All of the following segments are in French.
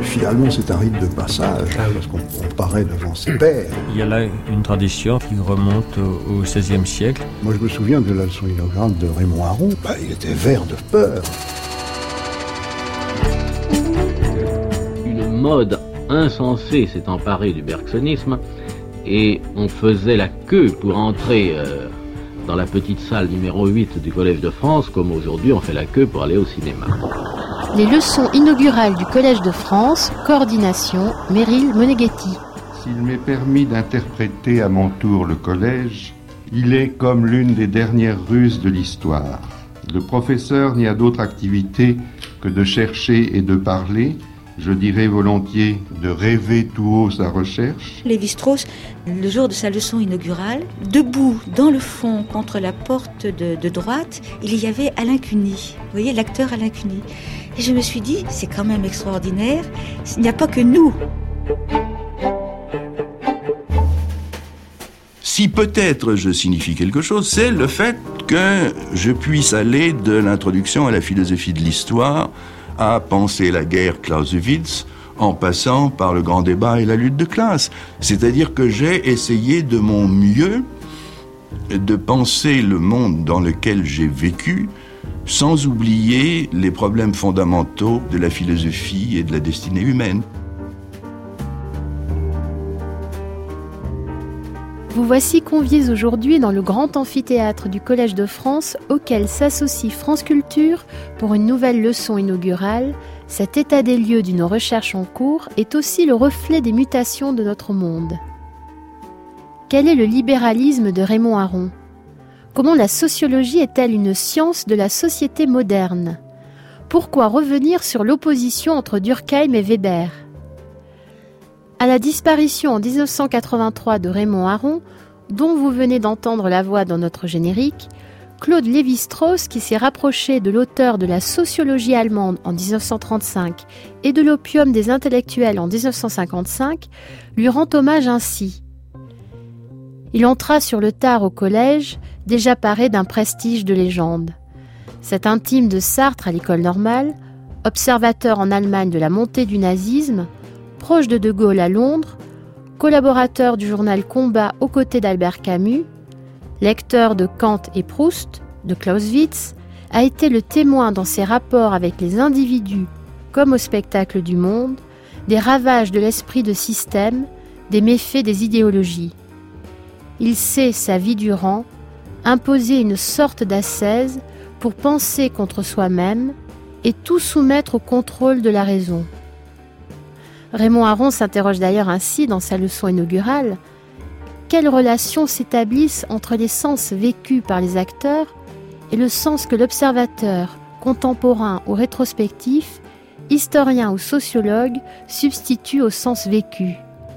finalement, c'est un rite de passage, parce qu'on paraît devant ses pairs. Il y a là une tradition qui remonte au XVIe siècle. Moi, je me souviens de la leçon inaugurale de Raymond Aron. Il était vert de peur. Une mode insensée s'est emparée du bergsonisme et on faisait la queue pour entrer dans la petite salle numéro 8 du Collège de France, comme aujourd'hui on fait la queue pour aller au cinéma. Les leçons inaugurales du Collège de France, coordination, Meryl Moneghetti. S'il m'est permis d'interpréter à mon tour le collège, il est comme l'une des dernières ruses de l'histoire. Le professeur n'y a d'autre activité que de chercher et de parler, je dirais volontiers de rêver tout haut sa recherche. Lévi-Strauss, le jour de sa leçon inaugurale, debout dans le fond contre la porte de droite, il y avait Alain Cuny. Vous voyez, l'acteur Alain Cuny. Et je me suis dit, c'est quand même extraordinaire, il n'y a pas que nous. Si peut-être je signifie quelque chose, c'est le fait que je puisse aller de l'introduction à la philosophie de l'histoire à penser la guerre Clausewitz en passant par le grand débat et la lutte de classe. C'est-à-dire que j'ai essayé de mon mieux de penser le monde dans lequel j'ai vécu sans oublier les problèmes fondamentaux de la philosophie et de la destinée humaine. Vous voici conviés aujourd'hui dans le grand amphithéâtre du Collège de France auquel s'associe France Culture pour une nouvelle leçon inaugurale. Cet état des lieux de nos recherches en cours est aussi le reflet des mutations de notre monde. Quel est le libéralisme de Raymond Aron ? Comment la sociologie est-elle une science de la société moderne ? Pourquoi revenir sur l'opposition entre Durkheim et Weber ? À la disparition en 1983 de Raymond Aron, dont vous venez d'entendre la voix dans notre générique, Claude Lévi-Strauss, qui s'est rapproché de l'auteur de la sociologie allemande en 1935 et de l'opium des intellectuels en 1955, lui rend hommage ainsi. Il entra sur le tard au collège, déjà paré d'un prestige de légende. Cet intime de Sartre à l'école normale, observateur en Allemagne de la montée du nazisme, proche de Gaulle à Londres, collaborateur du journal Combat aux côtés d'Albert Camus, lecteur de Kant et Proust, de Clausewitz, a été le témoin dans ses rapports avec les individus, comme au spectacle du monde, des ravages de l'esprit de système, des méfaits des idéologies. Il sait, sa vie durant, imposer une sorte d'ascèse pour penser contre soi-même et tout soumettre au contrôle de la raison. Raymond Aron s'interroge d'ailleurs ainsi dans sa leçon inaugurale. Quelles relations s'établissent entre les sens vécus par les acteurs et le sens que l'observateur, contemporain ou rétrospectif, historien ou sociologue, substitue au sens vécu ?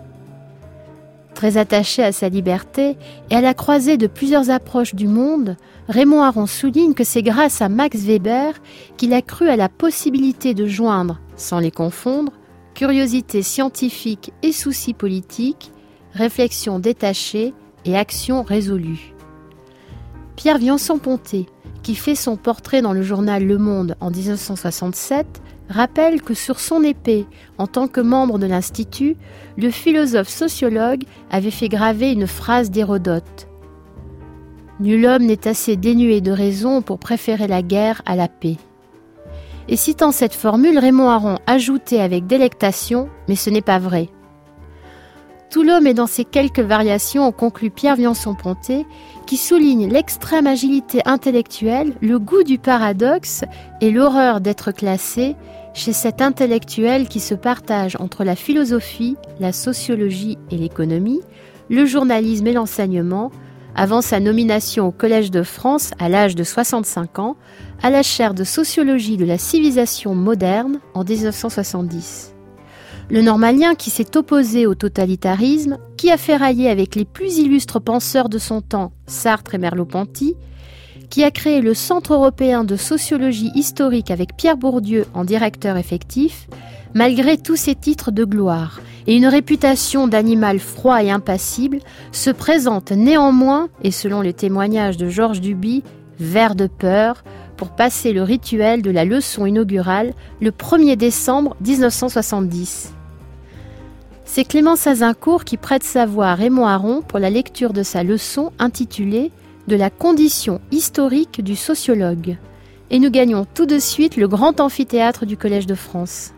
Très attaché à sa liberté et à la croisée de plusieurs approches du monde, Raymond Aron souligne que c'est grâce à Max Weber qu'il a cru à la possibilité de joindre, sans les confondre, curiosité scientifique et souci politique, réflexion détachée et action résolue. Pierre Viançon-Ponté, qui fait son portrait dans le journal Le Monde en 1967, rappelle que sur son épée, en tant que membre de l'Institut, le philosophe sociologue avait fait graver une phrase d'Hérodote. « Nul homme n'est assez dénué de raison pour préférer la guerre à la paix. » Et citant cette formule, Raymond Aron ajoutait avec délectation « mais ce n'est pas vrai ». Tout l'homme est dans ces quelques variations, conclut Pierre Viançon-Ponté, qui souligne l'extrême agilité intellectuelle, le goût du paradoxe et l'horreur d'être classé chez cet intellectuel qui se partage entre la philosophie, la sociologie et l'économie, le journalisme et l'enseignement, avant sa nomination au Collège de France à l'âge de 65 ans, à la chaire de sociologie de la civilisation moderne en 1970. Le normalien qui s'est opposé au totalitarisme, qui a ferraillé avec les plus illustres penseurs de son temps, Sartre et Merleau-Ponty, qui a créé le Centre européen de sociologie historique avec Pierre Bourdieu en directeur effectif, malgré tous ses titres de gloire et une réputation d'animal froid et impassible, se présente néanmoins, et selon les témoignages de Georges Duby, vert de peur, pour passer le rituel de la leçon inaugurale le 1er décembre 1970. C'est Clémence Azincourt qui prête sa voix à Raymond Aron pour la lecture de sa leçon intitulée « De la condition historique du sociologue ». Et nous gagnons tout de suite le grand amphithéâtre du Collège de France.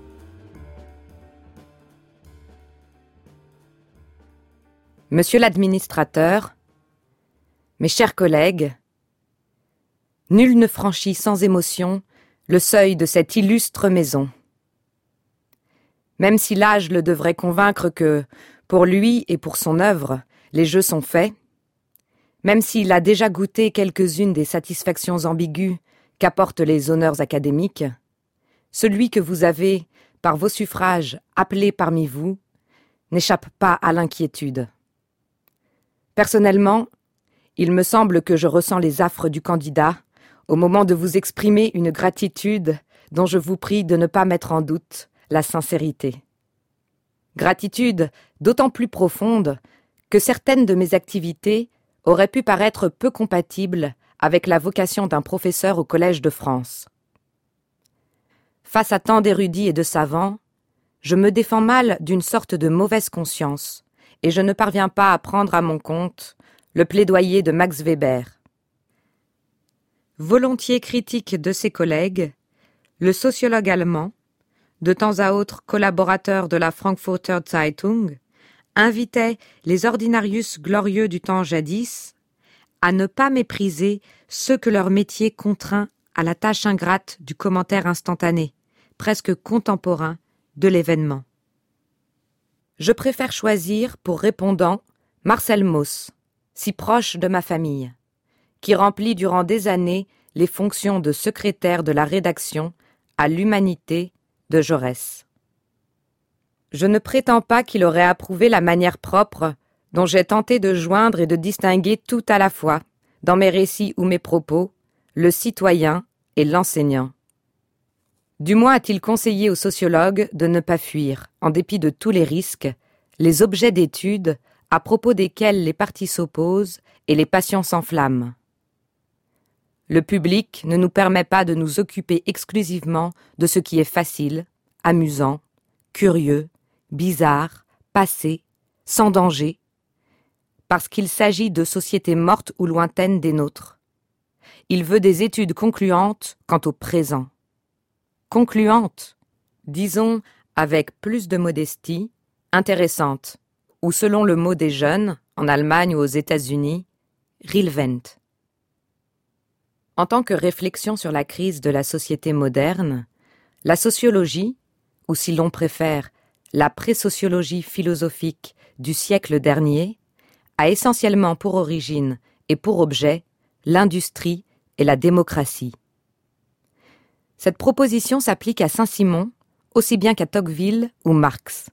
Monsieur l'administrateur, mes chers collègues, nul ne franchit sans émotion le seuil de cette illustre maison. Même si l'âge le devrait convaincre que, pour lui et pour son œuvre, les jeux sont faits, même s'il a déjà goûté quelques-unes des satisfactions ambiguës qu'apportent les honneurs académiques, celui que vous avez, par vos suffrages, appelé parmi vous, n'échappe pas à l'inquiétude. Personnellement, il me semble que je ressens les affres du candidat au moment de vous exprimer une gratitude dont je vous prie de ne pas mettre en doute la sincérité. Gratitude d'autant plus profonde que certaines de mes activités auraient pu paraître peu compatibles avec la vocation d'un professeur au Collège de France. Face à tant d'érudits et de savants, je me défends mal d'une sorte de mauvaise conscience et je ne parviens pas à prendre à mon compte le plaidoyer de Max Weber. Volontiers critique de ses collègues, le sociologue allemand, de temps à autre collaborateur de la Frankfurter Zeitung, invitait les ordinarius glorieux du temps jadis à ne pas mépriser ceux que leur métier contraint à la tâche ingrate du commentaire instantané, presque contemporain, de l'événement. Je préfère choisir pour répondant Marcel Mauss, si proche de ma famille, qui remplit durant des années les fonctions de secrétaire de la rédaction à l'Humanité de Jaurès. Je ne prétends pas qu'il aurait approuvé la manière propre dont j'ai tenté de joindre et de distinguer tout à la fois, dans mes récits ou mes propos, le citoyen et l'enseignant. Du moins a-t-il conseillé aux sociologues de ne pas fuir, en dépit de tous les risques, les objets d'étude à propos desquels les partis s'opposent et les passions s'enflamment. Le public ne nous permet pas de nous occuper exclusivement de ce qui est facile, amusant, curieux, bizarre, passé, sans danger, parce qu'il s'agit de sociétés mortes ou lointaines des nôtres. Il veut des études concluantes quant au présent. Concluantes, disons avec plus de modestie, intéressantes, ou selon le mot des jeunes, en Allemagne ou aux États-Unis, relevant. En tant que réflexion sur la crise de la société moderne, la sociologie, ou si l'on préfère, la présociologie philosophique du siècle dernier, a essentiellement pour origine et pour objet l'industrie et la démocratie. Cette proposition s'applique à Saint-Simon aussi bien qu'à Tocqueville ou Marx.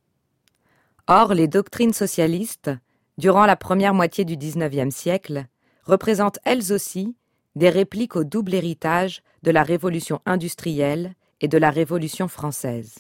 Or, les doctrines socialistes, durant la première moitié du XIXe siècle, représentent elles aussi des répliques au double héritage de la Révolution industrielle et de la Révolution française.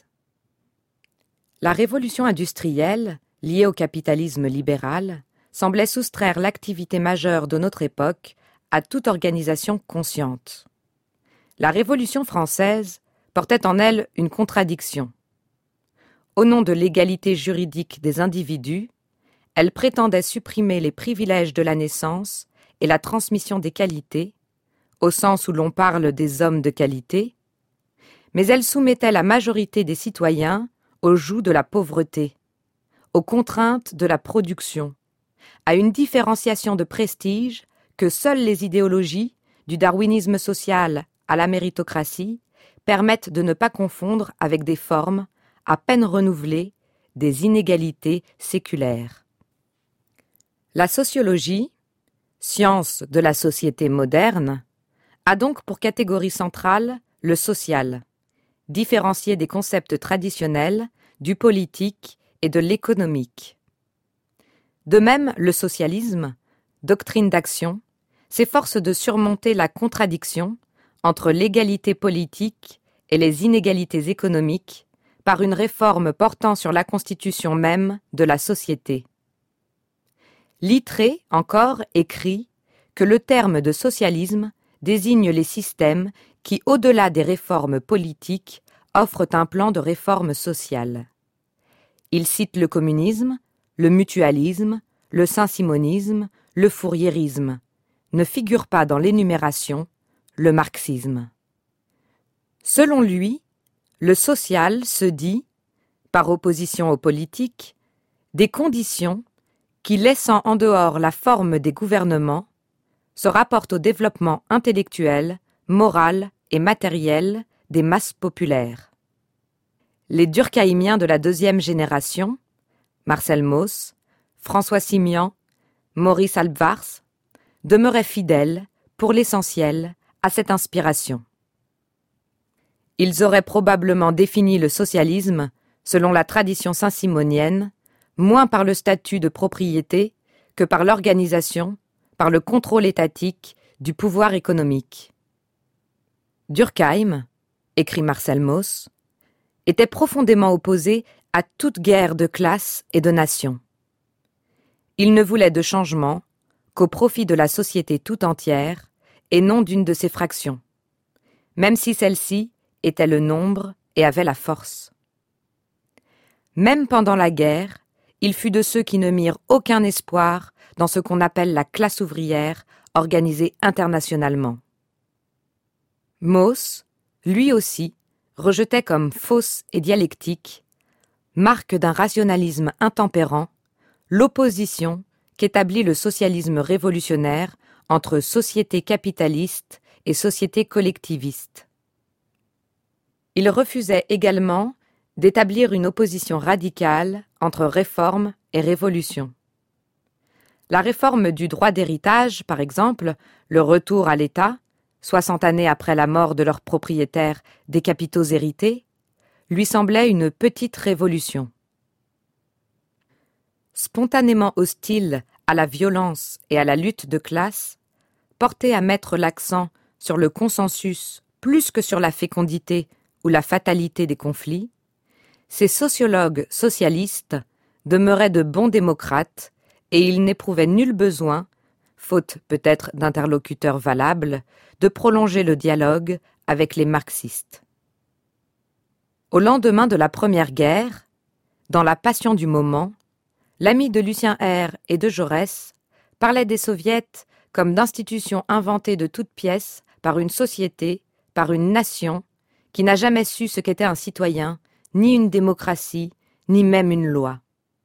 La Révolution industrielle, liée au capitalisme libéral, semblait soustraire l'activité majeure de notre époque à toute organisation consciente. La Révolution française portait en elle une contradiction. Au nom de l'égalité juridique des individus, elle prétendait supprimer les privilèges de la naissance et la transmission des qualités, au sens où l'on parle des hommes de qualité, mais elle soumettait la majorité des citoyens au joug de la pauvreté, aux contraintes de la production, à une différenciation de prestige que seules les idéologies, du darwinisme social à la méritocratie, permettent de ne pas confondre avec des formes, à peine renouvelées, des inégalités séculaires. La sociologie, science de la société moderne, a donc pour catégorie centrale le social, différencié des concepts traditionnels, du politique et de l'économique. De même, le socialisme, doctrine d'action, s'efforce de surmonter la contradiction entre l'égalité politique et les inégalités économiques par une réforme portant sur la constitution même de la société. Littré, encore, écrit que le terme de socialisme désigne les systèmes qui, au-delà des réformes politiques, offrent un plan de réforme sociale. Il cite le communisme, le mutualisme, le saint-simonisme, le fouriérisme. Ne figure pas dans l'énumération le marxisme. Selon lui, le social se dit, par opposition au politique, des conditions qui, laissant en dehors la forme des gouvernements, se rapportent au développement intellectuel, moral et matériel des masses populaires. Les durkheimiens de la deuxième génération, Marcel Mauss, François Simian, Maurice Halbwars, demeuraient fidèles, pour l'essentiel, à cette inspiration. Ils auraient probablement défini le socialisme, selon la tradition saint-simonienne, moins par le statut de propriété que par l'organisation, par le contrôle étatique du pouvoir économique. Durkheim, écrit Marcel Mauss, était profondément opposé à toute guerre de classe et de nation. Il ne voulait de changement qu'au profit de la société tout entière et non d'une de ses fractions, même si celle-ci était le nombre et avait la force. Même pendant la guerre, il fut de ceux qui ne mirent aucun espoir dans ce qu'on appelle la classe ouvrière organisée internationalement. Mauss, lui aussi, rejetait comme fausse et dialectique, marque d'un rationalisme intempérant, l'opposition qu'établit le socialisme révolutionnaire entre société capitaliste et société collectiviste. Il refusait également d'établir une opposition radicale entre réforme et révolution. La réforme du droit d'héritage, par exemple, le retour à l'État, 60 années après la mort de leur propriétaire des capitaux hérités, lui semblait une petite révolution. Spontanément hostile à la violence et à la lutte de classe, porté à mettre l'accent sur le consensus plus que sur la fécondité ou la fatalité des conflits, ces sociologues socialistes demeuraient de bons démocrates et ils n'éprouvaient nul besoin, faute peut-être d'interlocuteurs valables, de prolonger le dialogue avec les marxistes. Au lendemain de la Première Guerre, dans la passion du moment, l'ami de Lucien Hère et de Jaurès parlait des soviets comme d'institutions inventées de toutes pièces par une société, par une nation, qui n'a jamais su ce qu'était un citoyen, ni une démocratie, ni même une loi.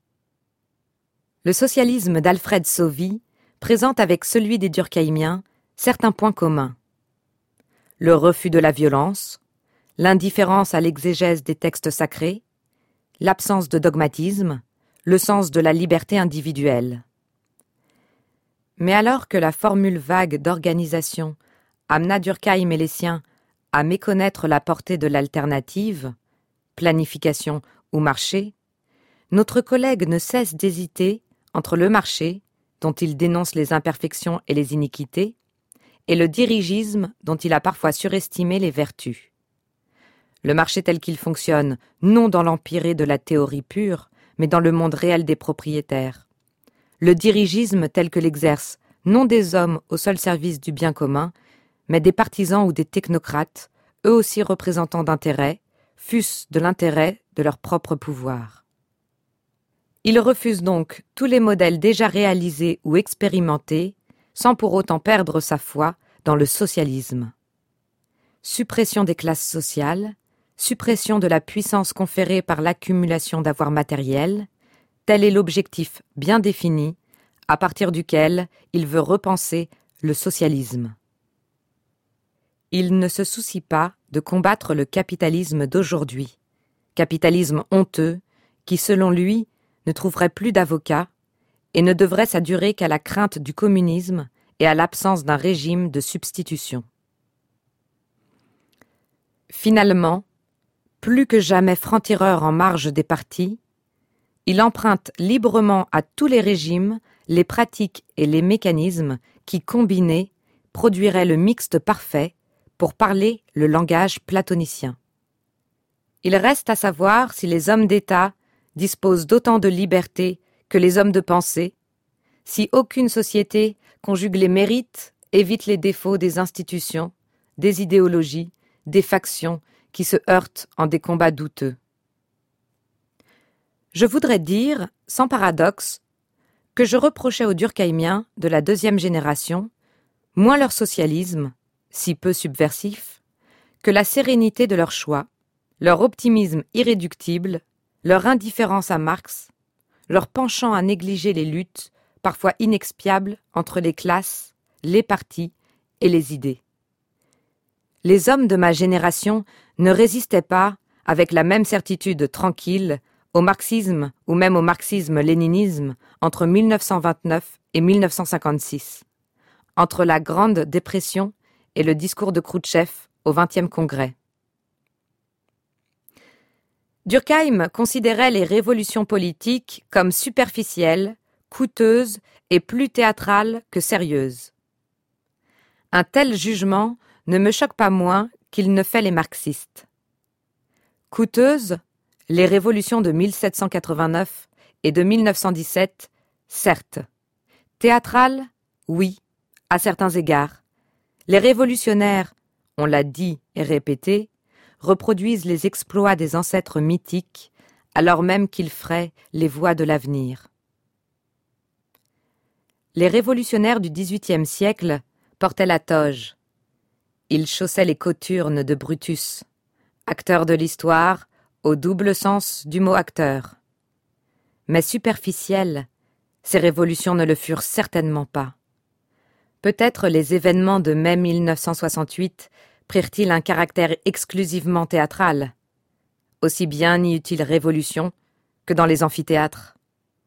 Le socialisme d'Alfred Sauvy présente avec celui des durkheimiens certains points communs. Le refus de la violence, l'indifférence à l'exégèse des textes sacrés, l'absence de dogmatisme, le sens de la liberté individuelle. Mais alors que la formule vague d'organisation amena Durkheim et les siens à méconnaître la portée de l'alternative, planification ou marché, notre collègue ne cesse d'hésiter entre le marché, dont il dénonce les imperfections et les iniquités, et le dirigisme dont il a parfois surestimé les vertus. Le marché tel qu'il fonctionne, non dans l'empirée de la théorie pure, mais dans le monde réel des propriétaires. Le dirigisme tel que l'exercent non des hommes au seul service du bien commun, mais des partisans ou des technocrates, eux aussi représentants d'intérêts, fût-ce de l'intérêt de leur propre pouvoir. Il refuse donc tous les modèles déjà réalisés ou expérimentés, sans pour autant perdre sa foi dans le socialisme. Suppression des classes sociales, suppression de la puissance conférée par l'accumulation d'avoirs matériels, tel est l'objectif bien défini, à partir duquel il veut repenser le socialisme. Il ne se soucie pas de combattre le capitalisme d'aujourd'hui, capitalisme honteux qui, selon lui, ne trouverait plus d'avocats et ne devrait sa durée qu'à la crainte du communisme et à l'absence d'un régime de substitution. Finalement, plus que jamais franc-tireur en marge des partis, il emprunte librement à tous les régimes les pratiques et les mécanismes qui, combinés, produiraient le mixte parfait pour parler le langage platonicien. Il reste à savoir si les hommes d'État disposent d'autant de liberté que les hommes de pensée, si aucune société conjugue les mérites évite les défauts des institutions, des idéologies, des factions qui se heurtent en des combats douteux. Je voudrais dire, sans paradoxe, que je reprochais aux Durkheimiens de la deuxième génération moins leur socialisme, si peu subversif, que la sérénité de leur choix, leur optimisme irréductible, leur indifférence à Marx, leur penchant à négliger les luttes, parfois inexpiables, entre les classes, les partis et les idées. Les hommes de ma génération ne résistaient pas, avec la même certitude tranquille, au marxisme ou même au marxisme-léninisme entre 1929 et 1956, entre la Grande Dépression et le discours de Khrouchtchev au XXe Congrès. Durkheim considérait les révolutions politiques comme superficielles, coûteuses et plus théâtrales que sérieuses. Un tel jugement ne me choque pas moins qu'il ne fait les marxistes. Coûteuses, les révolutions de 1789 et de 1917, certes. Théâtrales, oui, à certains égards. Les révolutionnaires, on l'a dit et répété, reproduisent les exploits des ancêtres mythiques, alors même qu'ils fraient les voies de l'avenir. Les révolutionnaires du XVIIIe siècle portaient la toge. Ils chaussaient les cothurnes de Brutus, acteur de l'histoire, au double sens du mot acteur. Mais superficielles, ces révolutions ne le furent certainement pas. Peut-être les événements de mai 1968 prirent-ils un caractère exclusivement théâtral. Aussi bien n'y eut-il révolution que dans les amphithéâtres.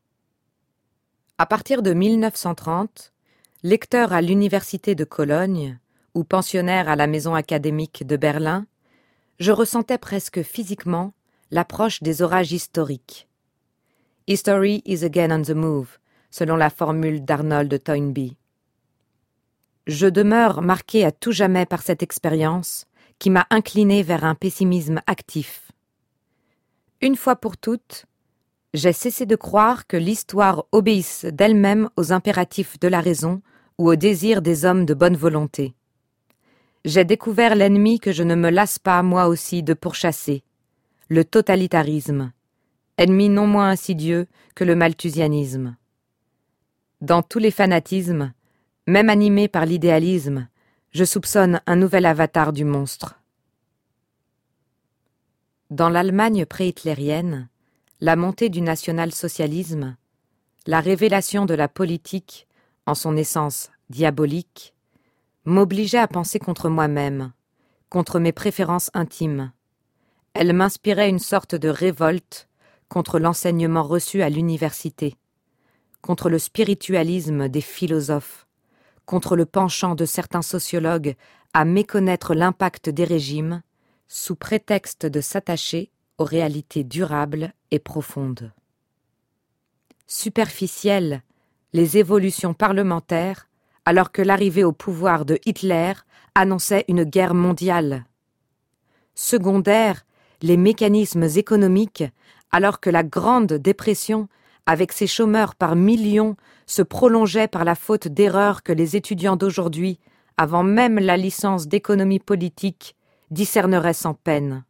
À partir de 1930, lecteur à l'université de Cologne ou pensionnaire à la maison académique de Berlin, je ressentais presque physiquement l'approche des orages historiques. « History is again on the move », selon la formule d'Arnold Toynbee. Je demeure marqué à tout jamais par cette expérience qui m'a incliné vers un pessimisme actif. Une fois pour toutes, j'ai cessé de croire que l'histoire obéisse d'elle-même aux impératifs de la raison ou aux désirs des hommes de bonne volonté. J'ai découvert l'ennemi que je ne me lasse pas moi aussi de pourchasser, le totalitarisme, ennemi non moins insidieux que le malthusianisme. Dans tous les fanatismes, même animé par l'idéalisme, je soupçonne un nouvel avatar du monstre. Dans l'Allemagne pré-hitlérienne, la montée du national-socialisme, la révélation de la politique, en son essence diabolique, m'obligeait à penser contre moi-même, contre mes préférences intimes. Elle m'inspirait une sorte de révolte contre l'enseignement reçu à l'université, contre le spiritualisme des philosophes, contre le penchant de certains sociologues à méconnaître l'impact des régimes sous prétexte de s'attacher aux réalités durables et profondes. Superficielles, les évolutions parlementaires, alors que l'arrivée au pouvoir de Hitler annonçait une guerre mondiale. Secondaires, les mécanismes économiques, alors que la Grande Dépression, avec ses chômeurs par millions, se prolongeait par la faute d'erreurs que les étudiants d'aujourd'hui, avant même la licence d'économie politique, discerneraient sans peine.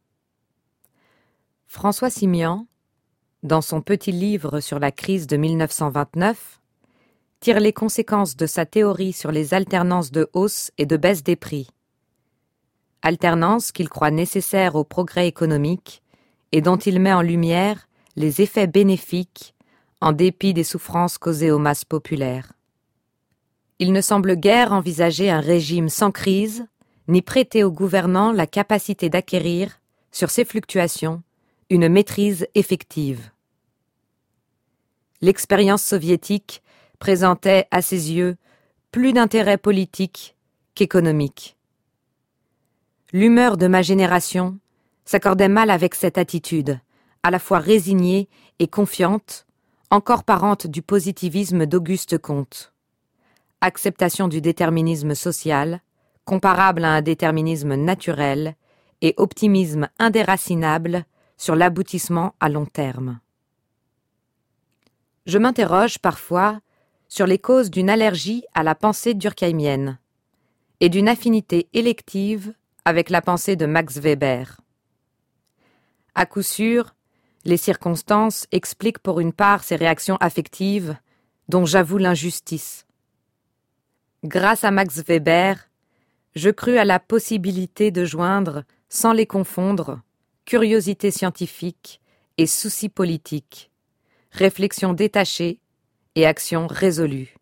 François Simian, dans son petit livre sur la crise de 1929, tire les conséquences de sa théorie sur les alternances de hausse et de baisse des prix. Alternance qu'il croit nécessaire au progrès économique et dont il met en lumière les effets bénéfiques en dépit des souffrances causées aux masses populaires. Il ne semble guère envisager un régime sans crise, ni prêter aux gouvernants la capacité d'acquérir, sur ces fluctuations, une maîtrise effective. L'expérience soviétique présentait à ses yeux plus d'intérêt politique qu'économique. L'humeur de ma génération s'accordait mal avec cette attitude, à la fois résignée et confiante, encore parente du positivisme d'Auguste Comte. Acceptation du déterminisme social, comparable à un déterminisme naturel, et optimisme indéracinable sur l'aboutissement à long terme. Je m'interroge parfois sur les causes d'une allergie à la pensée durkheimienne, et d'une affinité élective avec la pensée de Max Weber. À coup sûr, les circonstances expliquent pour une part ces réactions affectives dont j'avoue l'injustice. Grâce à Max Weber, je crus à la possibilité de joindre, sans les confondre, curiosité scientifique et souci politique, réflexion détachée et action résolue.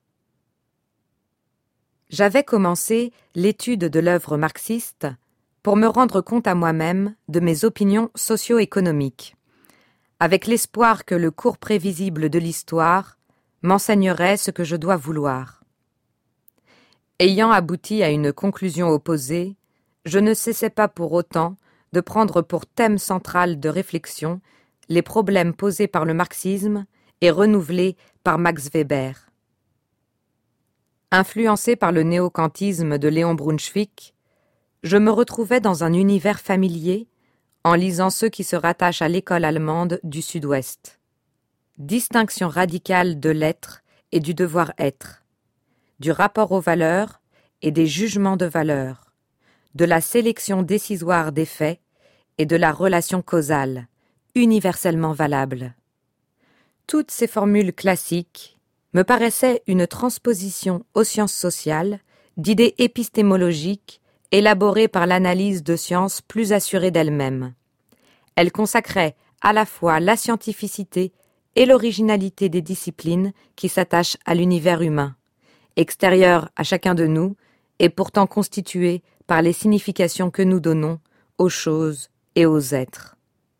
J'avais commencé l'étude de l'œuvre marxiste pour me rendre compte à moi-même de mes opinions socio-économiques, avec l'espoir que le cours prévisible de l'histoire m'enseignerait ce que je dois vouloir. Ayant abouti à une conclusion opposée, je ne cessais pas pour autant de prendre pour thème central de réflexion les problèmes posés par le marxisme et renouvelés par Max Weber. Influencé par le néo-kantisme de Léon Brunswick, je me retrouvais dans un univers familier en lisant ceux qui se rattachent à l'école allemande du Sud-Ouest. Distinction radicale de l'être et du devoir-être, du rapport aux valeurs et des jugements de valeur, de la sélection décisoire des faits et de la relation causale, universellement valable. Toutes ces formules classiques me paraissaient une transposition aux sciences sociales d'idées épistémologiques élaborées par l'analyse de sciences plus assurées d'elles-mêmes. Elles consacraient à la fois la scientificité et l'originalité des disciplines qui s'attachent à l'univers humain, extérieur à chacun de nous et pourtant constitué par les significations que nous donnons aux choses et aux êtres.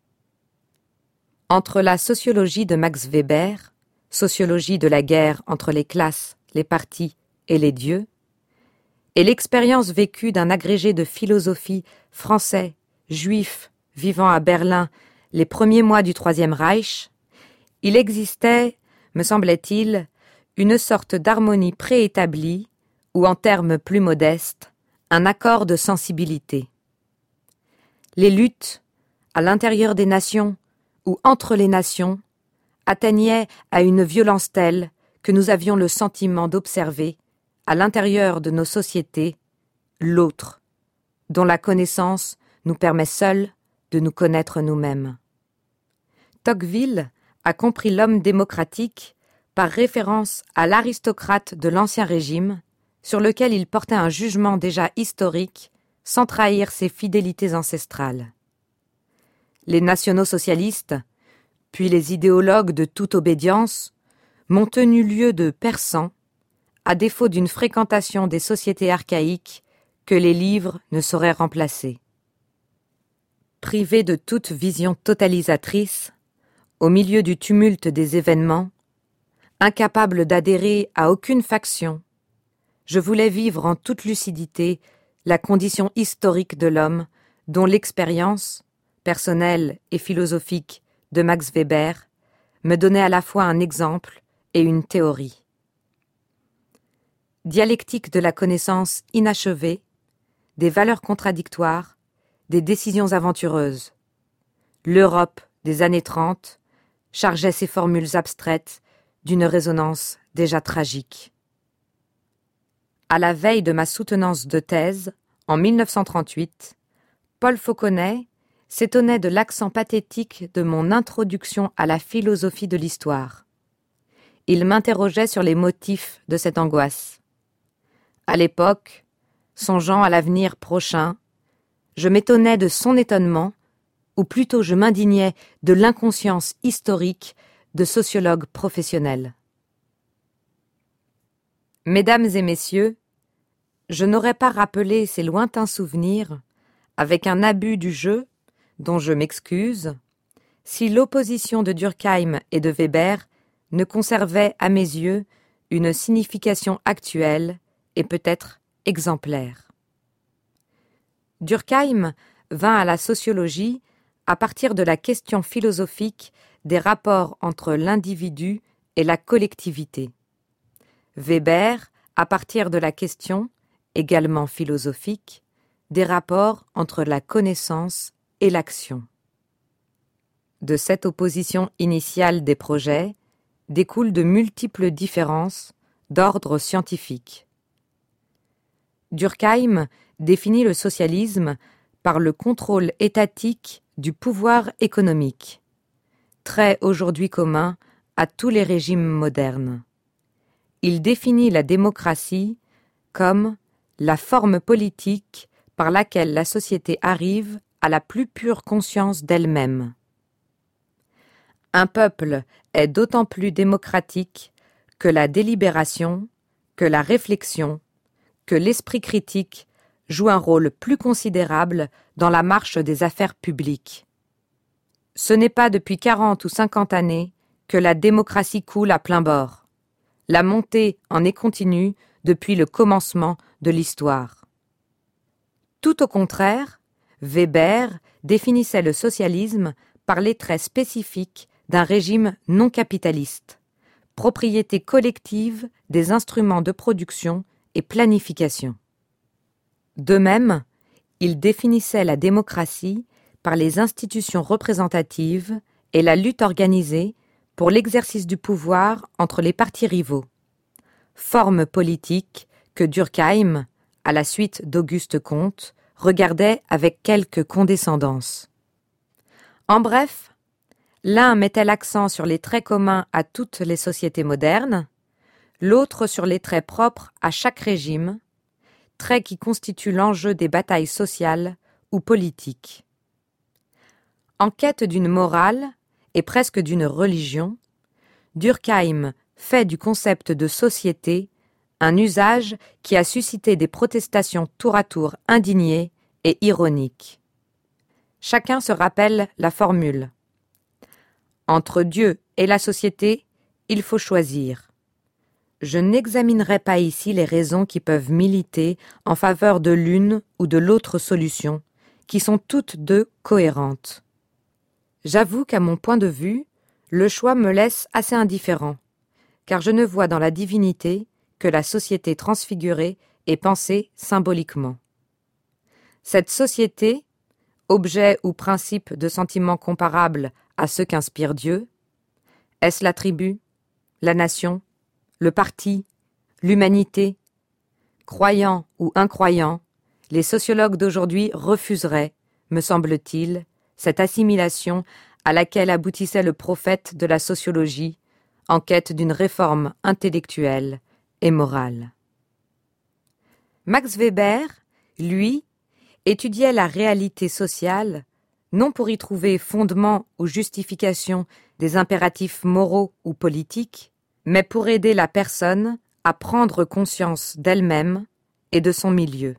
Entre la sociologie de Max Weber, sociologie de la guerre entre les classes, les partis et les dieux, et l'expérience vécue d'un agrégé de philosophie français, juif, vivant à Berlin les premiers mois du Troisième Reich, il existait, me semblait-il, une sorte d'harmonie préétablie, ou en termes plus modestes, un accord de sensibilité. Les luttes, à l'intérieur des nations ou entre les nations, atteignaient à une violence telle que nous avions le sentiment d'observer, à l'intérieur de nos sociétés, l'autre, dont la connaissance nous permet seule de nous connaître nous-mêmes. Tocqueville a compris l'homme démocratique par référence à l'aristocrate de l'Ancien Régime, sur lequel il portait un jugement déjà historique, sans trahir ses fidélités ancestrales. Les nationaux-socialistes, puis les idéologues de toute obédience, m'ont tenu lieu de persan, à défaut d'une fréquentation des sociétés archaïques que les livres ne sauraient remplacer. Privé de toute vision totalisatrice, au milieu du tumulte des événements, incapable d'adhérer à aucune faction, je voulais vivre en toute lucidité la condition historique de l'homme dont l'expérience, personnelle et philosophique, de Max Weber me donnait à la fois un exemple et une théorie. Dialectique de la connaissance inachevée, des valeurs contradictoires, des décisions aventureuses. L'Europe des années 30 chargeait ces formules abstraites d'une résonance déjà tragique. À la veille de ma soutenance de thèse, en 1938, Paul Fauconnet s'étonnait de l'accent pathétique de mon introduction à la philosophie de l'histoire. Il m'interrogeait sur les motifs de cette angoisse. À l'époque, songeant à l'avenir prochain, je m'étonnais de son étonnement, ou plutôt je m'indignais de l'inconscience historique de sociologues professionnels. Mesdames et messieurs, je n'aurais pas rappelé ces lointains souvenirs avec un abus du jeu, dont je m'excuse, si l'opposition de Durkheim et de Weber ne conservait à mes yeux une signification actuelle et peut-être exemplaire. Durkheim vint à la sociologie à partir de la question philosophique des rapports entre l'individu et la collectivité. Weber à partir de la question, également philosophique, des rapports entre la connaissance et l'action. De cette opposition initiale des projets découlent de multiples différences d'ordre scientifique. Durkheim définit le socialisme par le contrôle étatique du pouvoir économique, trait aujourd'hui commun à tous les régimes modernes. Il définit la démocratie comme la forme politique par laquelle la société arrive à la plus pure conscience d'elle-même. Un peuple est d'autant plus démocratique que la délibération, que la réflexion, que l'esprit critique joue un rôle plus considérable dans la marche des affaires publiques. Ce n'est pas depuis 40 ou 50 années que la démocratie coule à plein bord. La montée en est continue depuis le commencement de l'histoire. Tout au contraire, Weber définissait le socialisme par les traits spécifiques d'un régime non capitaliste, propriété collective des instruments de production et planification. De même, il définissait la démocratie par les institutions représentatives et la lutte organisée pour l'exercice du pouvoir entre les partis rivaux, forme politique que Durkheim, à la suite d'Auguste Comte, regardait avec quelque condescendance. En bref, l'un mettait l'accent sur les traits communs à toutes les sociétés modernes, l'autre sur les traits propres à chaque régime, traits qui constituent l'enjeu des batailles sociales ou politiques. En quête d'une morale et presque d'une religion, Durkheim fait du concept de société un usage qui a suscité des protestations tour à tour indignées et ironiques. Chacun se rappelle la formule. Entre Dieu et la société, il faut choisir. Je n'examinerai pas ici les raisons qui peuvent militer en faveur de l'une ou de l'autre solution, qui sont toutes deux cohérentes. J'avoue qu'à mon point de vue, le choix me laisse assez indifférent, car je ne vois dans la divinité que la société transfigurée est pensée symboliquement. Cette société, objet ou principe de sentiments comparables à ceux qu'inspire Dieu, est-ce la tribu, la nation, le parti, l'humanité? Croyants ou incroyants, les sociologues d'aujourd'hui refuseraient, me semble-t-il, cette assimilation à laquelle aboutissait le prophète de la sociologie en quête d'une réforme intellectuelle et morale. Max Weber, lui, étudiait la réalité sociale non pour y trouver fondement ou justification des impératifs moraux ou politiques, mais pour aider la personne à prendre conscience d'elle-même et de son milieu.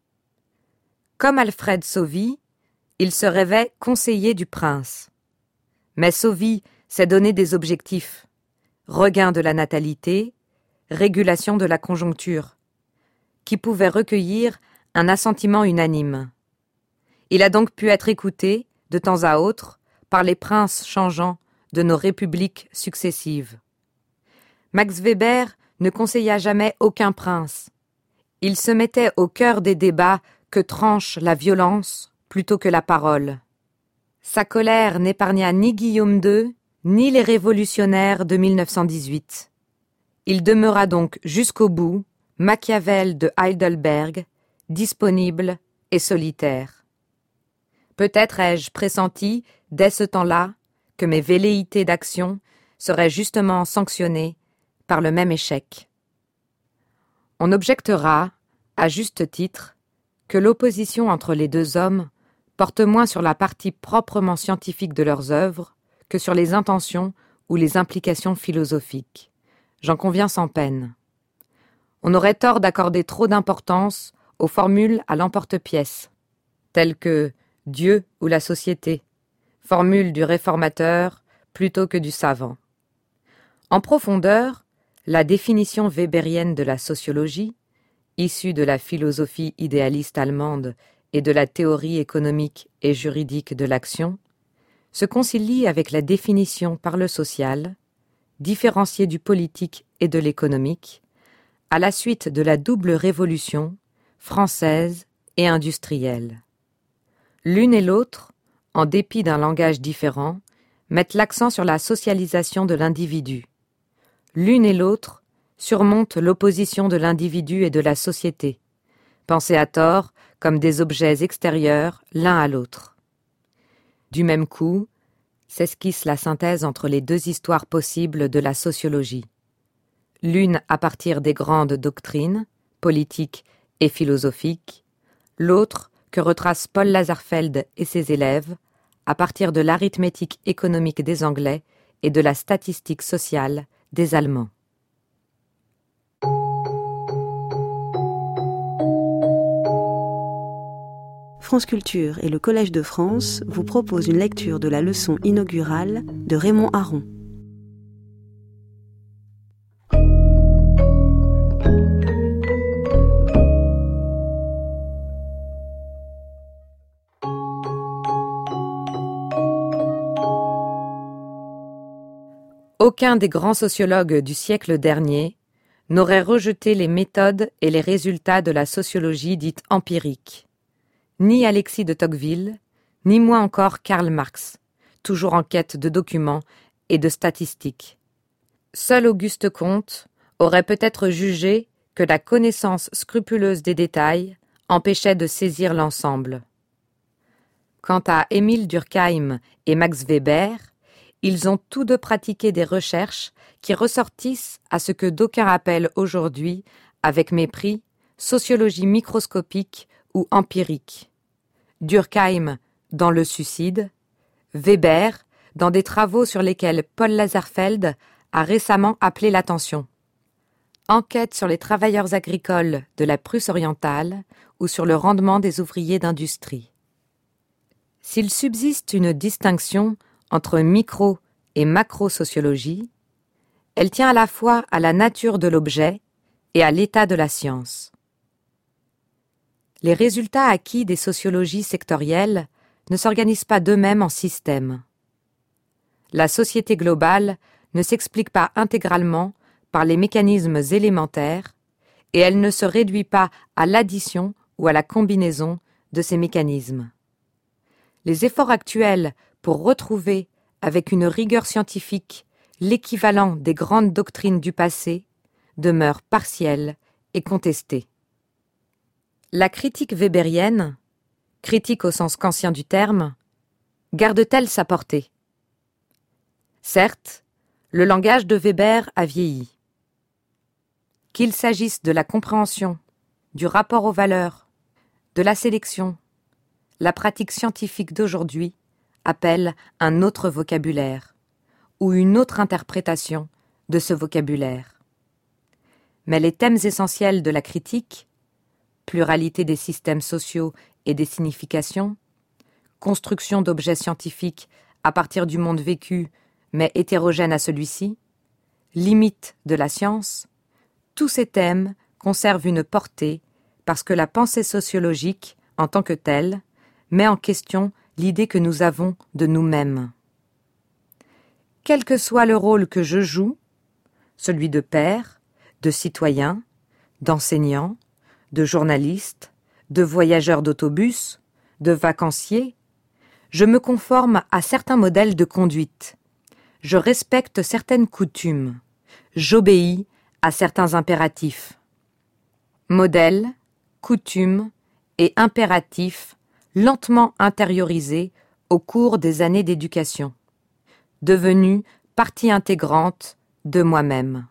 Comme Alfred Sauvy, il se rêvait conseiller du prince. Mais Sauvy s'est donné des objectifs: regain de la natalité, régulation de la conjoncture, qui pouvaient recueillir un assentiment unanime. Il a donc pu être écouté, de temps à autre, par les princes changeants de nos républiques successives. Max Weber ne conseilla jamais aucun prince. Il se mettait au cœur des débats que tranche la violence plutôt que la parole. Sa colère n'épargna ni Guillaume II, ni les révolutionnaires de 1918. Il demeura donc jusqu'au bout Machiavel de Heidelberg, disponible et solitaire. Peut-être ai-je pressenti, dès ce temps-là, que mes velléités d'action seraient justement sanctionnées par le même échec. On objectera, à juste titre, que l'opposition entre les deux hommes porte moins sur la partie proprement scientifique de leurs œuvres que sur les intentions ou les implications philosophiques. J'en conviens sans peine. On aurait tort d'accorder trop d'importance aux formules à l'emporte-pièce, telles que « Dieu ou la société », formule du réformateur plutôt que du savant. En profondeur, la définition weberienne de la sociologie, issue de la philosophie idéaliste allemande et de la théorie économique et juridique de l'action, se concilie avec la définition par le social, différenciée du politique et de l'économique, à la suite de la double révolution française et industrielle. L'une et l'autre, en dépit d'un langage différent, mettent l'accent sur la socialisation de l'individu. L'une et l'autre surmontent l'opposition de l'individu et de la société, pensés à tort comme des objets extérieurs l'un à l'autre. Du même coup, s'esquisse la synthèse entre les deux histoires possibles de la sociologie. L'une à partir des grandes doctrines, politiques et philosophiques, l'autre que retracent Paul Lazarsfeld et ses élèves à partir de l'arithmétique économique des Anglais et de la statistique sociale des Allemands. France Culture et le Collège de France vous proposent une lecture de la leçon inaugurale de Raymond Aron. Aucun des grands sociologues du siècle dernier n'aurait rejeté les méthodes et les résultats de la sociologie dite empirique. Ni Alexis de Tocqueville, ni moins encore Karl Marx, toujours en quête de documents et de statistiques. Seul Auguste Comte aurait peut-être jugé que la connaissance scrupuleuse des détails empêchait de saisir l'ensemble. Quant à Émile Durkheim et Max Weber, ils ont tous deux pratiqué des recherches qui ressortissent à ce que d'aucuns appellent aujourd'hui, avec mépris, sociologie microscopique ou empirique. Durkheim dans Le suicide, Weber dans des travaux sur lesquels Paul Lazarsfeld a récemment appelé l'attention. Enquête sur les travailleurs agricoles de la Prusse orientale ou sur le rendement des ouvriers d'industrie. S'il subsiste une distinction entre micro- et macro-sociologie, elle tient à la fois à la nature de l'objet et à l'état de la science. Les résultats acquis des sociologies sectorielles ne s'organisent pas d'eux-mêmes en système. La société globale ne s'explique pas intégralement par les mécanismes élémentaires et elle ne se réduit pas à l'addition ou à la combinaison de ces mécanismes. Les efforts actuels pour retrouver, avec une rigueur scientifique, l'équivalent des grandes doctrines du passé demeurent partiels et contestés. La critique weberienne, critique au sens kantien du terme, garde-t-elle sa portée ? Certes, le langage de Weber a vieilli. Qu'il s'agisse de la compréhension, du rapport aux valeurs, de la sélection, la pratique scientifique d'aujourd'hui appelle un autre vocabulaire ou une autre interprétation de ce vocabulaire. Mais les thèmes essentiels de la critique, pluralité des systèmes sociaux et des significations, construction d'objets scientifiques à partir du monde vécu mais hétérogène à celui-ci, limite de la science, tous ces thèmes conservent une portée parce que la pensée sociologique, en tant que telle, met en question l'idée que nous avons de nous-mêmes. Quel que soit le rôle que je joue, celui de père, de citoyen, d'enseignant, de journaliste, de voyageur d'autobus, de vacancier, je me conforme à certains modèles de conduite. Je respecte certaines coutumes. J'obéis à certains impératifs. Modèles, coutumes et impératifs lentement intériorisés au cours des années d'éducation, devenus partie intégrante de moi-même.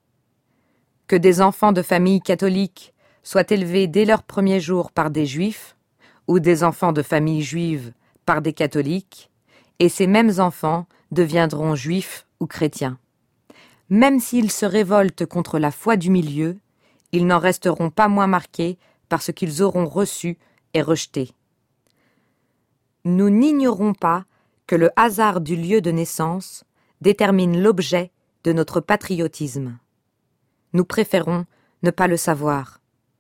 Que des enfants de familles catholiques soient élevés dès leur premier jour par des juifs, ou des enfants de familles juives par des catholiques, et ces mêmes enfants deviendront juifs ou chrétiens. Même s'ils se révoltent contre la foi du milieu, ils n'en resteront pas moins marqués par ce qu'ils auront reçu et rejeté. Nous n'ignorons pas que le hasard du lieu de naissance détermine l'objet de notre patriotisme. Nous préférons ne pas le savoir.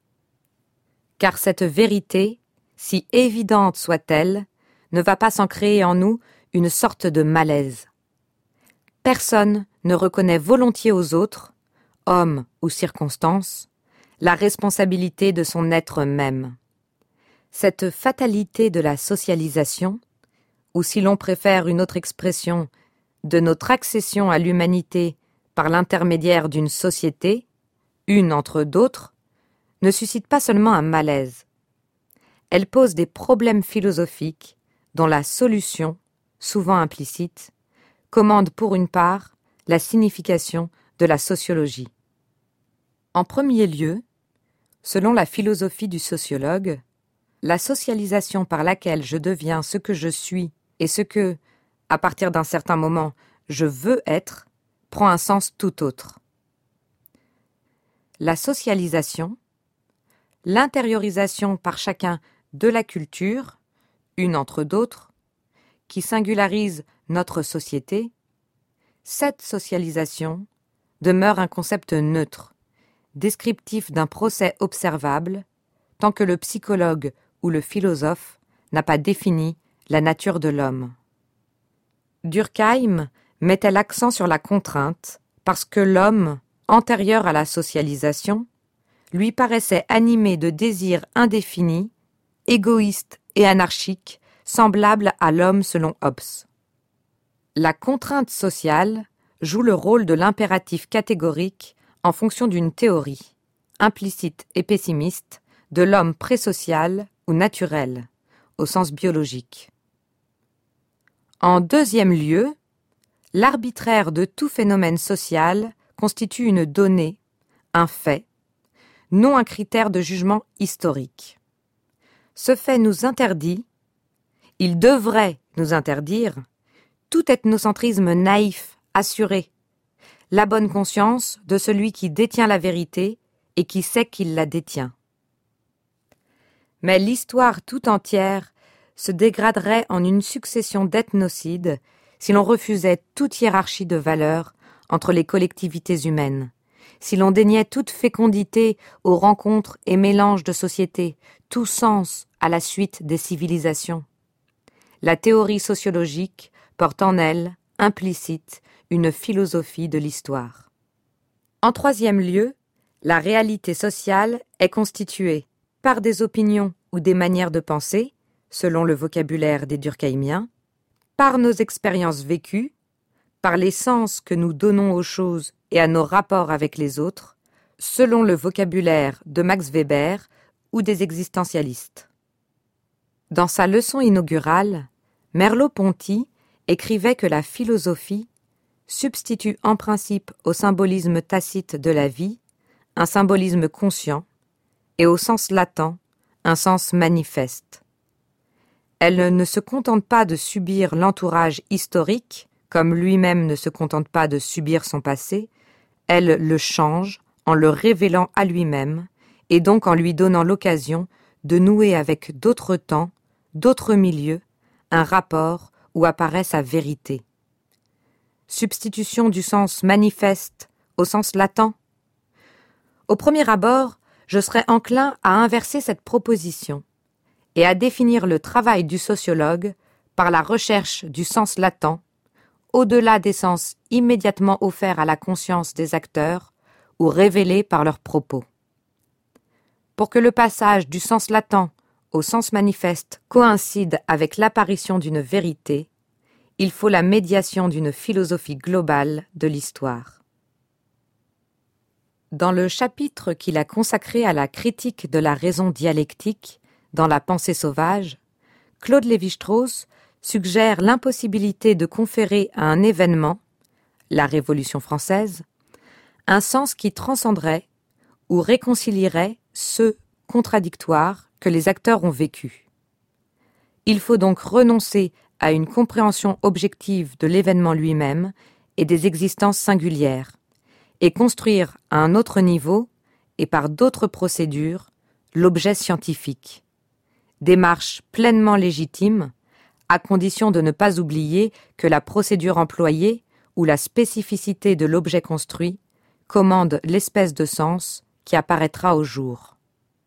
Car cette vérité, si évidente soit-elle, ne va pas s'en créer en nous une sorte de malaise. Personne ne reconnaît volontiers aux autres, hommes ou circonstances, la responsabilité de son être même. Cette fatalité de la socialisation, ou si l'on préfère une autre expression, de notre accession à l'humanité par l'intermédiaire d'une société, une entre d'autres, ne suscite pas seulement un malaise. Elle pose des problèmes philosophiques dont la solution, souvent implicite, commande pour une part la signification de la sociologie. En premier lieu, selon la philosophie du sociologue, la socialisation par laquelle je deviens ce que je suis et ce que, à partir d'un certain moment, je veux être, prend un sens tout autre. La socialisation, l'intériorisation par chacun de la culture, une entre d'autres, qui singularise notre société, cette socialisation demeure un concept neutre, descriptif d'un procès observable, tant que le psychologue ou le philosophe n'a pas défini la nature de l'homme. Durkheim mettait l'accent sur la contrainte, parce que l'homme, antérieur à la socialisation, lui paraissait animé de désirs indéfinis, égoïstes et anarchiques, semblables à l'homme selon Hobbes. La contrainte sociale joue le rôle de l'impératif catégorique en fonction d'une théorie, implicite et pessimiste, de l'homme présocial ou naturel, au sens biologique. En deuxième lieu, l'arbitraire de tout phénomène social constitue une donnée, un fait, non un critère de jugement historique. Ce fait nous interdit, il devrait nous interdire, tout ethnocentrisme naïf, assuré, la bonne conscience de celui qui détient la vérité et qui sait qu'il la détient. Mais l'histoire tout entière se dégraderait en une succession d'ethnocides si l'on refusait toute hiérarchie de valeurs entre les collectivités humaines, si l'on déniait toute fécondité aux rencontres et mélanges de sociétés, tout sens à la suite des civilisations. La théorie sociologique porte en elle, implicite, une philosophie de l'histoire. En troisième lieu, la réalité sociale est constituée par des opinions ou des manières de penser, selon le vocabulaire des Durkheimiens, par nos expériences vécues, par les sens que nous donnons aux choses et à nos rapports avec les autres, selon le vocabulaire de Max Weber ou des existentialistes. Dans sa leçon inaugurale, Merleau-Ponty écrivait que la philosophie substitue en principe au symbolisme tacite de la vie un symbolisme conscient et au sens latent un sens manifeste. Elle ne se contente pas de subir l'entourage historique, comme lui-même ne se contente pas de subir son passé, elle le change en le révélant à lui-même et donc en lui donnant l'occasion de nouer avec d'autres temps, d'autres milieux, un rapport où apparaît sa vérité. Substitution du sens manifeste au sens latent. Au premier abord, je serais enclin à inverser cette proposition et à définir le travail du sociologue par la recherche du sens latent, au-delà des sens immédiatement offerts à la conscience des acteurs ou révélés par leurs propos. Pour que le passage du sens latent au sens manifeste coïncide avec l'apparition d'une vérité, il faut la médiation d'une philosophie globale de l'histoire. Dans le chapitre qu'il a consacré à la critique de la raison dialectique dans la pensée sauvage, Claude Lévi-Strauss suggère l'impossibilité de conférer à un événement, la Révolution française, un sens qui transcenderait ou réconcilierait ceux contradictoires que les acteurs ont vécus. Il faut donc renoncer à une compréhension objective de l'événement lui-même et des existences singulières, et construire à un autre niveau et par d'autres procédures l'objet scientifique. Démarche pleinement légitime, à condition de ne pas oublier que la procédure employée ou la spécificité de l'objet construit commande l'espèce de sens qui apparaîtra au jour.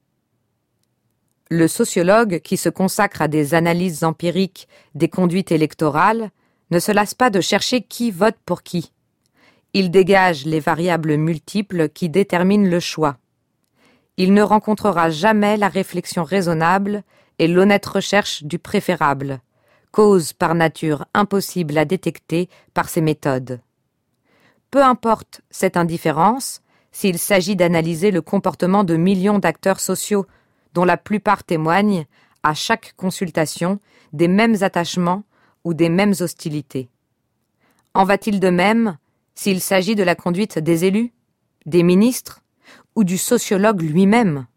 Le sociologue qui se consacre à des analyses empiriques des conduites électorales ne se lasse pas de chercher qui vote pour qui. Il dégage les variables multiples qui déterminent le choix. Il ne rencontrera jamais la réflexion raisonnable et l'honnête recherche du préférable, cause par nature impossible à détecter par ces méthodes. Peu importe cette indifférence, s'il s'agit d'analyser le comportement de millions d'acteurs sociaux, dont la plupart témoignent, à chaque consultation, des mêmes attachements ou des mêmes hostilités. En va-t-il de même s'il s'agit de la conduite des élus, des ministres ou du sociologue lui-même?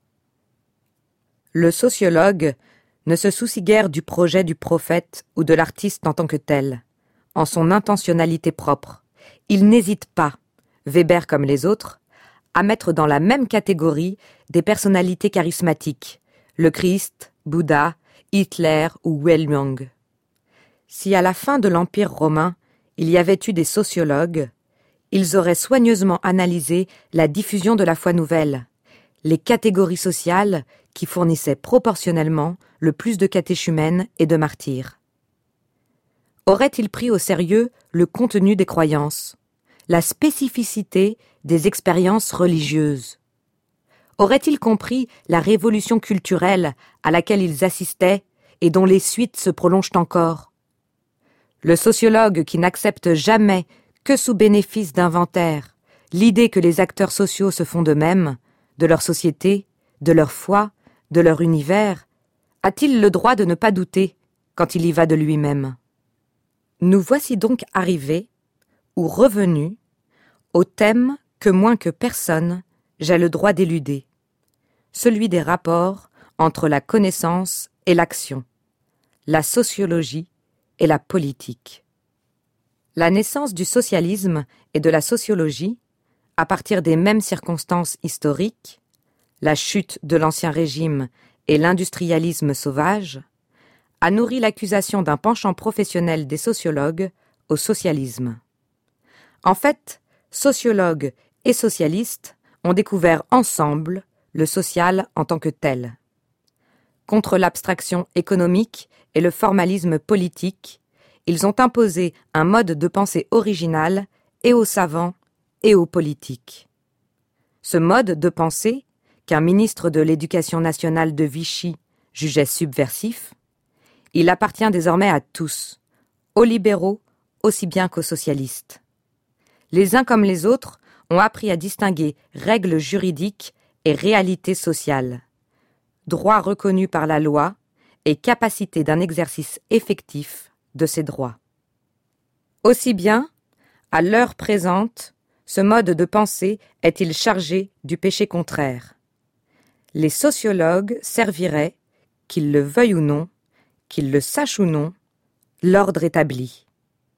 Le sociologue ne se soucie guère du projet du prophète ou de l'artiste en tant que tel, en son intentionnalité propre. Il n'hésite pas, Weber comme les autres, à mettre dans la même catégorie des personnalités charismatiques, le Christ, Bouddha, Hitler ou Wellmung. Si à la fin de l'Empire romain, il y avait eu des sociologues, ils auraient soigneusement analysé la diffusion de la foi nouvelle, les catégories sociales qui fournissaient proportionnellement le plus de catéchumènes et de martyrs. Auraient-ils pris au sérieux le contenu des croyances, la spécificité des expériences religieuses? Auraient-ils compris la révolution culturelle à laquelle ils assistaient et dont les suites se prolongent encore? Le sociologue qui n'accepte jamais que sous bénéfice d'inventaire l'idée que les acteurs sociaux se font d'eux-mêmes, de leur société, de leur foi, de leur univers, a-t-il le droit de ne pas douter quand il y va de lui-même? Nous voici donc arrivés, ou revenus, au thème que moins que personne j'ai le droit d'éluder, celui des rapports entre la connaissance et l'action, la sociologie et la politique. La naissance du socialisme et de la sociologie, à partir des mêmes circonstances historiques, la chute de l'Ancien Régime et l'industrialisme sauvage, a nourri l'accusation d'un penchant professionnel des sociologues au socialisme. En fait, sociologues et socialistes ont découvert ensemble le social en tant que tel. Contre l'abstraction économique et le formalisme politique, ils ont imposé un mode de pensée original et aux savants et aux politiques. Ce mode de pensée, qu'un ministre de l'Éducation nationale de Vichy jugeait subversif, il appartient désormais à tous, aux libéraux aussi bien qu'aux socialistes. Les uns comme les autres ont appris à distinguer règles juridiques et réalités sociales, droits reconnus par la loi et capacité d'un exercice effectif de ces droits. Aussi bien, à l'heure présente, ce mode de pensée est-il chargé du péché contraire. Les sociologues serviraient, qu'ils le veuillent ou non, qu'ils le sachent ou non, l'ordre établi.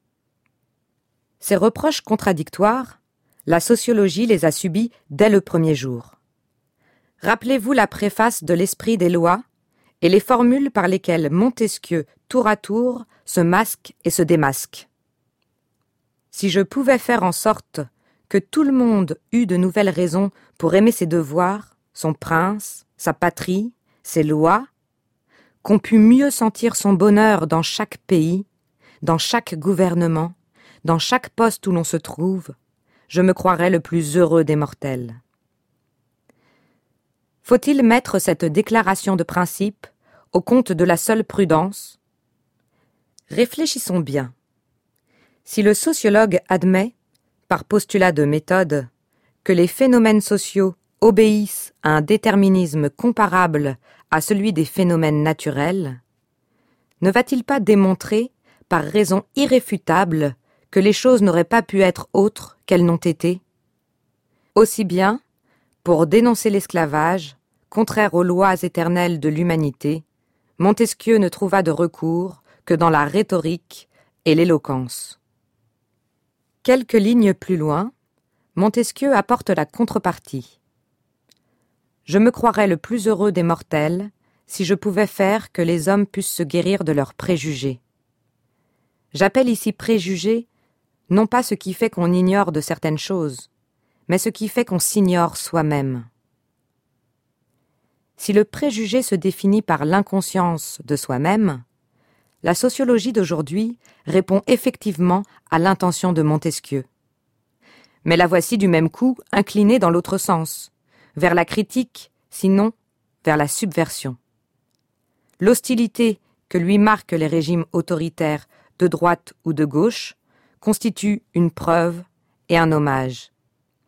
Ces reproches contradictoires, la sociologie les a subis dès le premier jour. Rappelez-vous la préface de l'Esprit des lois et les formules par lesquelles Montesquieu, tour à tour, se masque et se démasque. Si je pouvais faire en sorte que tout le monde eût de nouvelles raisons pour aimer ses devoirs, son prince, sa patrie, ses lois, qu'on pût mieux sentir son bonheur dans chaque pays, dans chaque gouvernement, dans chaque poste où l'on se trouve, je me croirais le plus heureux des mortels. Faut-il mettre cette déclaration de principe au compte de la seule prudence? Réfléchissons bien. Si le sociologue admet, par postulat de méthode, que les phénomènes sociaux obéissent à un déterminisme comparable à celui des phénomènes naturels, ne va-t-il pas démontrer, par raison irréfutable, que les choses n'auraient pas pu être autres qu'elles n'ont été? Aussi bien, pour dénoncer l'esclavage, contraire aux lois éternelles de l'humanité, Montesquieu ne trouva de recours que dans la rhétorique et l'éloquence. Quelques lignes plus loin, Montesquieu apporte la contrepartie. Je me croirais le plus heureux des mortels si je pouvais faire que les hommes puissent se guérir de leurs préjugés. J'appelle ici préjugés non pas ce qui fait qu'on ignore de certaines choses, mais ce qui fait qu'on s'ignore soi-même. Si le préjugé se définit par l'inconscience de soi-même, la sociologie d'aujourd'hui répond effectivement à l'intention de Montesquieu. Mais la voici du même coup inclinée dans l'autre sens, vers la critique, sinon vers la subversion. L'hostilité que lui marquent les régimes autoritaires de droite ou de gauche constitue une preuve et un hommage.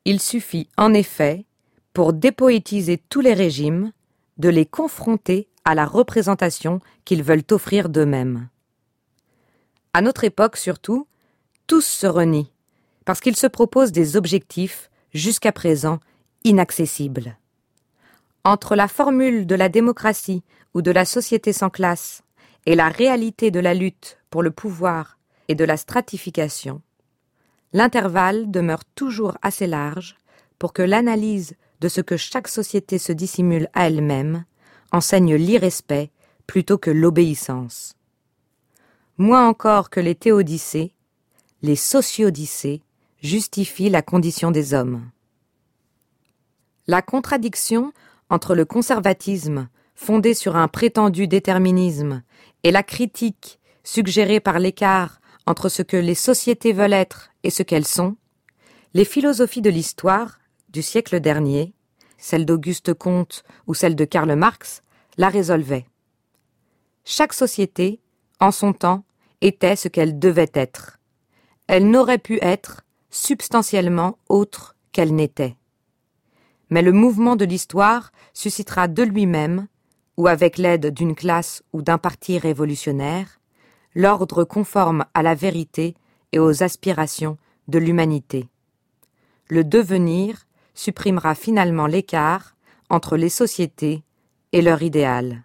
Il suffit, en effet, pour dépoétiser tous les régimes, de les confronter à la représentation qu'ils veulent offrir d'eux-mêmes. À notre époque surtout, tous se renient, parce qu'ils se proposent des objectifs, jusqu'à présent, inaccessibles. Entre la formule de la démocratie ou de la société sans classe et la réalité de la lutte pour le pouvoir et de la stratification, l'intervalle demeure toujours assez large pour que l'analyse de ce que chaque société se dissimule à elle-même enseigne l'irrespect plutôt que l'obéissance. Moins encore que les théodicées, les sociodicées justifient la condition des hommes. La contradiction entre le conservatisme, fondé sur un prétendu déterminisme, et la critique suggérée par l'écart entre ce que les sociétés veulent être et ce qu'elles sont, les philosophies de l'histoire du siècle dernier, celle d'Auguste Comte ou celle de Karl Marx, la résolvaient. Chaque société, en son temps, était ce qu'elle devait être. Elle n'aurait pu être substantiellement autre qu'elle n'était. Mais le mouvement de l'histoire suscitera de lui-même, ou avec l'aide d'une classe ou d'un parti révolutionnaire, l'ordre conforme à la vérité et aux aspirations de l'humanité. Le devenir supprimera finalement l'écart entre les sociétés et leur idéal.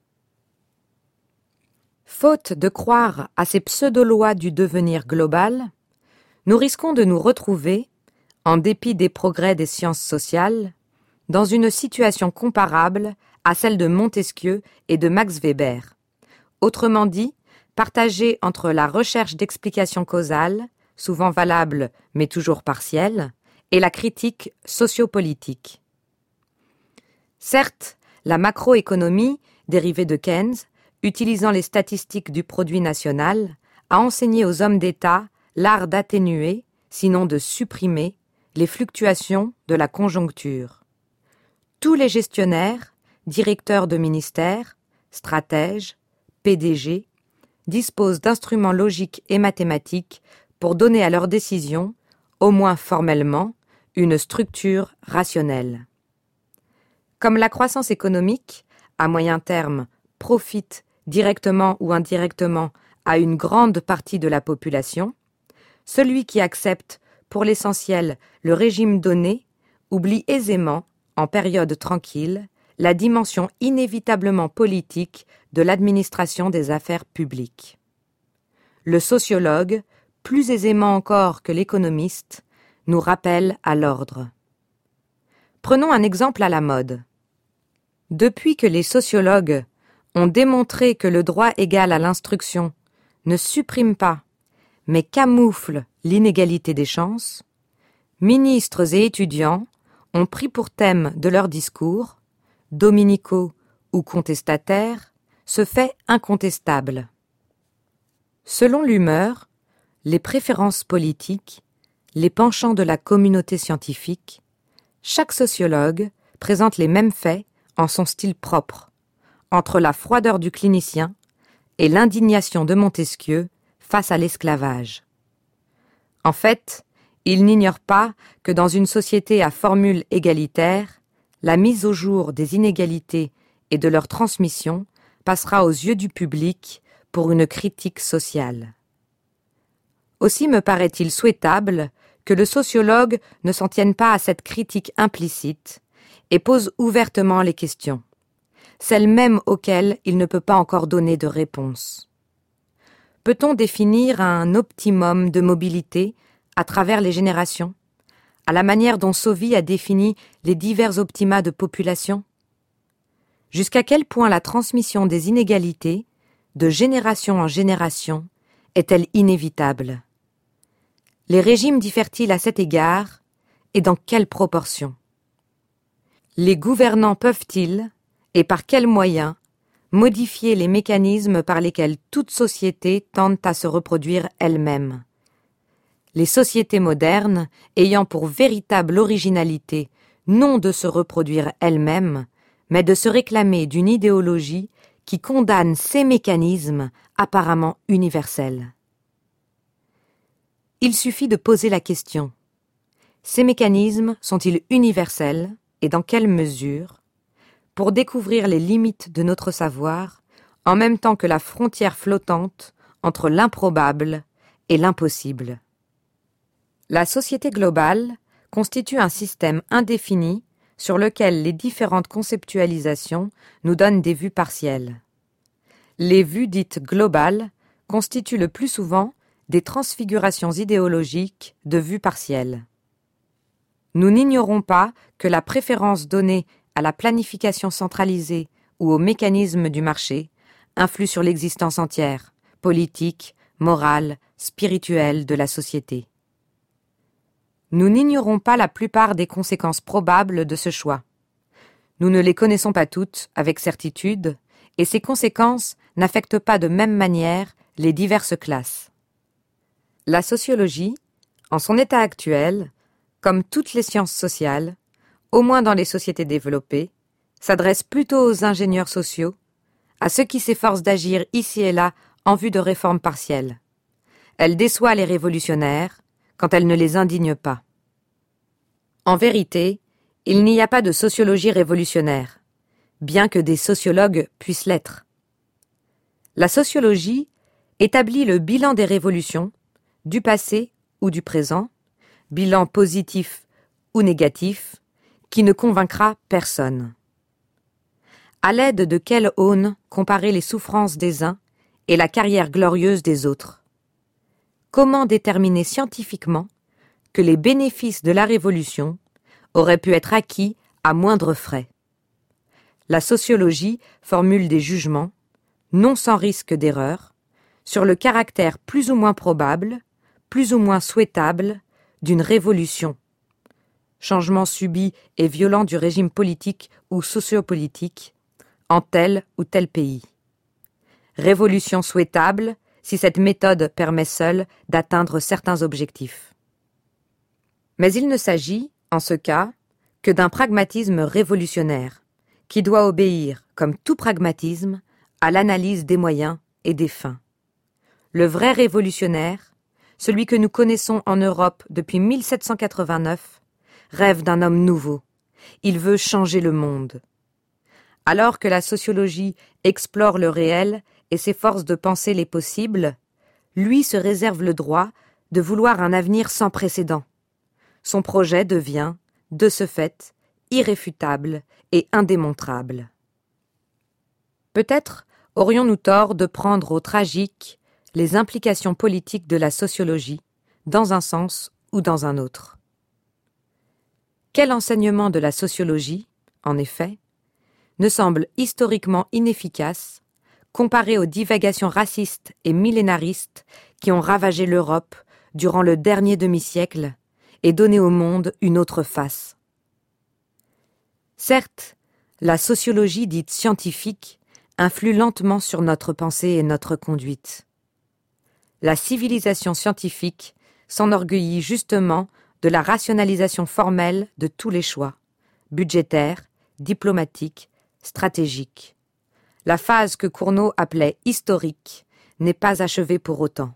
Faute de croire à ces pseudo-lois du devenir global, nous risquons de nous retrouver, en dépit des progrès des sciences sociales, dans une situation comparable à celle de Montesquieu et de Max Weber, autrement dit, partagée entre la recherche d'explications causales, souvent valables mais toujours partielles, et la critique sociopolitique. Certes, la macroéconomie, dérivée de Keynes, utilisant les statistiques du produit national, a enseigné aux hommes d'État l'art d'atténuer, sinon de supprimer, les fluctuations de la conjoncture. Tous les gestionnaires, directeurs de ministères, stratèges, PDG, disposent d'instruments logiques et mathématiques pour donner à leurs décisions, au moins formellement, une structure rationnelle. Comme la croissance économique, à moyen terme, profite directement ou indirectement à une grande partie de la population, celui qui accepte, pour l'essentiel, le régime donné, oublie aisément, en période tranquille, la dimension inévitablement politique de l'administration des affaires publiques. Le sociologue, plus aisément encore que l'économiste, nous rappelle à l'ordre. Prenons un exemple à la mode. Depuis que les sociologues ont démontré que le droit égal à l'instruction ne supprime pas, mais camoufle l'inégalité des chances, ministres et étudiants ont pris pour thème de leur discours, dominicaux ou contestataires, ce fait incontestable. Selon l'humeur, les préférences politiques, les penchants de la communauté scientifique, chaque sociologue présente les mêmes faits en son style propre, entre la froideur du clinicien et l'indignation de Montesquieu face à l'esclavage. En fait, il n'ignore pas que dans une société à formule égalitaire, la mise au jour des inégalités et de leur transmission passera aux yeux du public pour une critique sociale. Aussi me paraît-il souhaitable que le sociologue ne s'en tienne pas à cette critique implicite et pose ouvertement les questions, celles mêmes auxquelles il ne peut pas encore donner de réponse. Peut-on définir un optimum de mobilité à travers les générations, à la manière dont Sauvy a défini les divers optima de population? Jusqu'à quel point la transmission des inégalités, de génération en génération, est-elle inévitable? Les régimes diffèrent-ils à cet égard, et dans quelle proportion? Les gouvernants peuvent-ils, et par quels moyens, modifier les mécanismes par lesquels toute société tente à se reproduire elle-même? Les sociétés modernes, ayant pour véritable originalité non de se reproduire elles-mêmes, mais de se réclamer d'une idéologie qui condamne ces mécanismes apparemment universels. Il suffit de poser la question. Ces mécanismes sont-ils universels et dans quelle mesure, pour découvrir les limites de notre savoir, en même temps que la frontière flottante entre l'improbable et l'impossible. La société globale constitue un système indéfini sur lequel les différentes conceptualisations nous donnent des vues partielles. Les vues dites globales constituent le plus souvent des transfigurations idéologiques de vues partielles. Nous n'ignorons pas que la préférence donnée à la planification centralisée ou au mécanisme du marché influe sur l'existence entière, politique, morale, spirituelle de la société. Nous n'ignorons pas la plupart des conséquences probables de ce choix. Nous ne les connaissons pas toutes avec certitude, et ces conséquences n'affectent pas de même manière les diverses classes. La sociologie, en son état actuel, comme toutes les sciences sociales, au moins dans les sociétés développées, s'adresse plutôt aux ingénieurs sociaux, à ceux qui s'efforcent d'agir ici et là en vue de réformes partielles. Elle déçoit les révolutionnaires quand elle ne les indigne pas. En vérité, il n'y a pas de sociologie révolutionnaire, bien que des sociologues puissent l'être. La sociologie établit le bilan des révolutions, du passé ou du présent, bilan positif ou négatif, qui ne convaincra personne. À l'aide de quelle aune comparer les souffrances des uns et la carrière glorieuse des autres? Comment déterminer scientifiquement que les bénéfices de la Révolution auraient pu être acquis à moindre frais? La sociologie formule des jugements, non sans risque d'erreur, sur le caractère plus ou moins probable, plus ou moins souhaitable d'une révolution. Changement subit et violent du régime politique ou sociopolitique en tel ou tel pays. Révolution souhaitable si cette méthode permet seule d'atteindre certains objectifs. Mais il ne s'agit, en ce cas, que d'un pragmatisme révolutionnaire, qui doit obéir, comme tout pragmatisme, à l'analyse des moyens et des fins. Le vrai révolutionnaire, celui que nous connaissons en Europe depuis 1789, rêve d'un homme nouveau. Il veut changer le monde. Alors que la sociologie explore le réel et s'efforce de penser les possibles, lui se réserve le droit de vouloir un avenir sans précédent. Son projet devient, de ce fait, irréfutable et indémontrable. Peut-être aurions-nous tort de prendre au tragique les implications politiques de la sociologie, dans un sens ou dans un autre. Quel enseignement de la sociologie, en effet, ne semble historiquement inefficace comparé aux divagations racistes et millénaristes qui ont ravagé l'Europe durant le dernier demi-siècle et donné au monde une autre face. Certes, la sociologie dite scientifique influe lentement sur notre pensée et notre conduite. La civilisation scientifique s'enorgueillit justement de la rationalisation formelle de tous les choix, budgétaires, diplomatiques, stratégiques. La phase que Cournot appelait historique n'est pas achevée pour autant.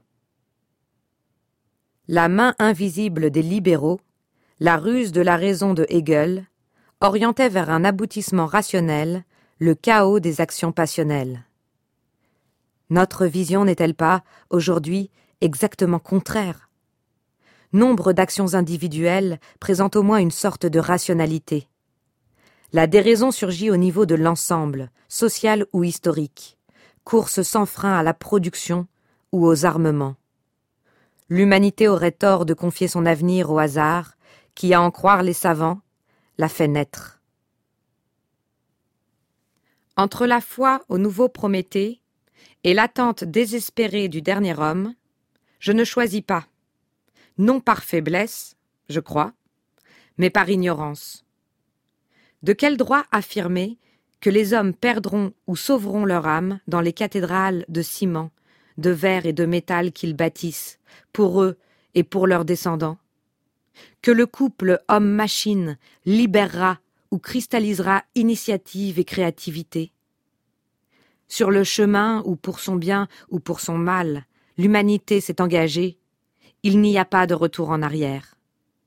La main invisible des libéraux, la ruse de la raison de Hegel, orientait vers un aboutissement rationnel le chaos des actions passionnelles. Notre vision n'est-elle pas, aujourd'hui, exactement contraire? Nombre d'actions individuelles présentent au moins une sorte de rationalité. La déraison surgit au niveau de l'ensemble, social ou historique, course sans frein à la production ou aux armements. L'humanité aurait tort de confier son avenir au hasard, qui, à en croire les savants, l'a fait naître. Entre la foi au nouveau Prométhée et l'attente désespérée du dernier homme, je ne choisis pas, non par faiblesse, je crois, mais par ignorance. De quel droit affirmer que les hommes perdront ou sauveront leur âme dans les cathédrales de ciment, de verre et de métal qu'ils bâtissent, pour eux et pour leurs descendants? Que le couple homme-machine libérera ou cristallisera initiative et créativité? Sur le chemin où pour son bien ou pour son mal, l'humanité s'est engagée, il n'y a pas de retour en arrière.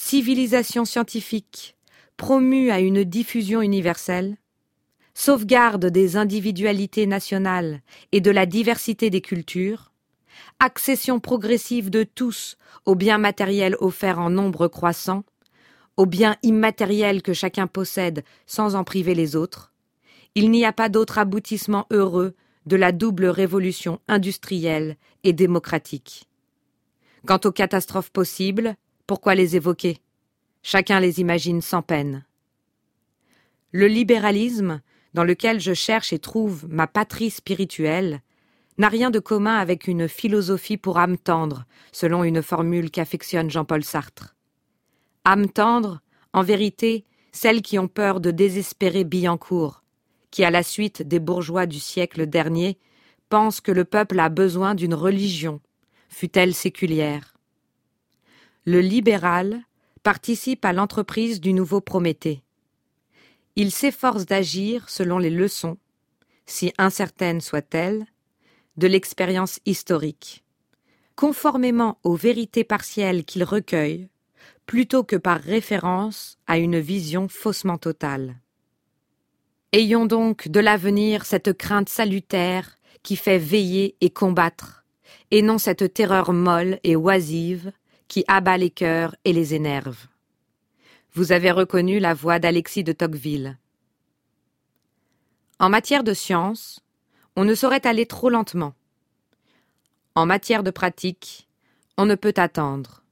civilisation scientifique promue à une diffusion universelle, sauvegarde des individualités nationales et de la diversité des cultures, accession progressive de tous aux biens matériels offerts en nombre croissant, aux biens immatériels que chacun possède sans en priver les autres, il n'y a pas d'autre aboutissement heureux de la double révolution industrielle et démocratique. Quant aux catastrophes possibles, pourquoi les évoquer ? Chacun les imagine sans peine. Le libéralisme, dans lequel je cherche et trouve ma patrie spirituelle, n'a rien de commun avec une philosophie pour âme tendre, selon une formule qu'affectionne Jean-Paul Sartre. Âme tendre, en vérité, celles qui ont peur de désespérer Billancourt, qui, à la suite des bourgeois du siècle dernier, pensent que le peuple a besoin d'une religion, fût-elle séculière. Le libéral participe à l'entreprise du nouveau Prométhée. Il s'efforce d'agir selon les leçons, si incertaines soient-elles, de l'expérience historique, conformément aux vérités partielles qu'il recueille, plutôt que par référence à une vision faussement totale. Ayons donc de l'avenir cette crainte salutaire qui fait veiller et combattre, et non cette terreur molle et oisive qui abat les cœurs et les énerve. Vous avez reconnu la voix d'Alexis de Tocqueville. En matière de science, on ne saurait aller trop lentement. En matière de pratique, on ne peut attendre.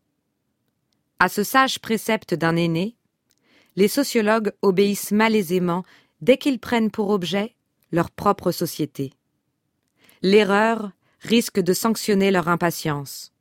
À ce sage précepte d'un aîné, les sociologues obéissent malaisément dès qu'ils prennent pour objet leur propre société. L'erreur risque de sanctionner leur impatience.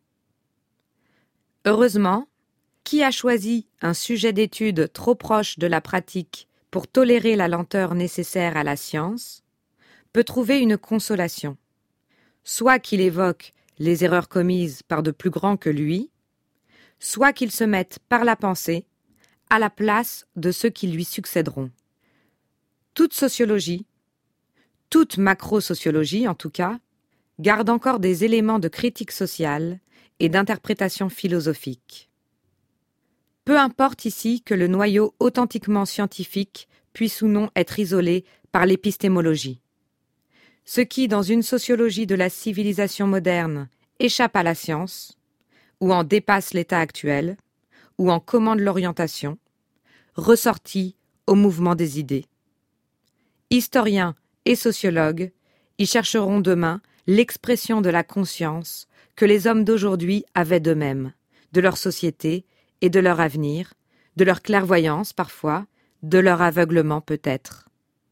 Heureusement, qui a choisi un sujet d'étude trop proche de la pratique pour tolérer la lenteur nécessaire à la science, peut trouver une consolation, soit qu'il évoque les erreurs commises par de plus grands que lui, soit qu'il se mette par la pensée à la place de ceux qui lui succéderont. Toute sociologie, toute macro-sociologie en tout cas, garde encore des éléments de critique sociale et d'interprétation philosophique. Peu importe ici que le noyau authentiquement scientifique puisse ou non être isolé par l'épistémologie. Ce qui, dans une sociologie de la civilisation moderne, échappe à la science, ou en dépasse l'état actuel, ou en commande l'orientation, ressortit au mouvement des idées. Historiens et sociologues y chercheront demain l'expression de la conscience que les hommes d'aujourd'hui avaient d'eux-mêmes, de leur société et de leur avenir, de leur clairvoyance parfois, de leur aveuglement peut-être.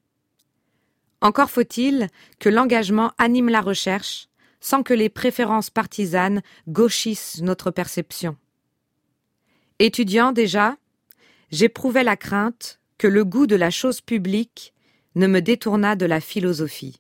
Encore faut-il que l'engagement anime la recherche sans que les préférences partisanes gauchissent notre perception. Étudiant déjà, j'éprouvais la crainte que le goût de la chose publique ne me détournât de la philosophie.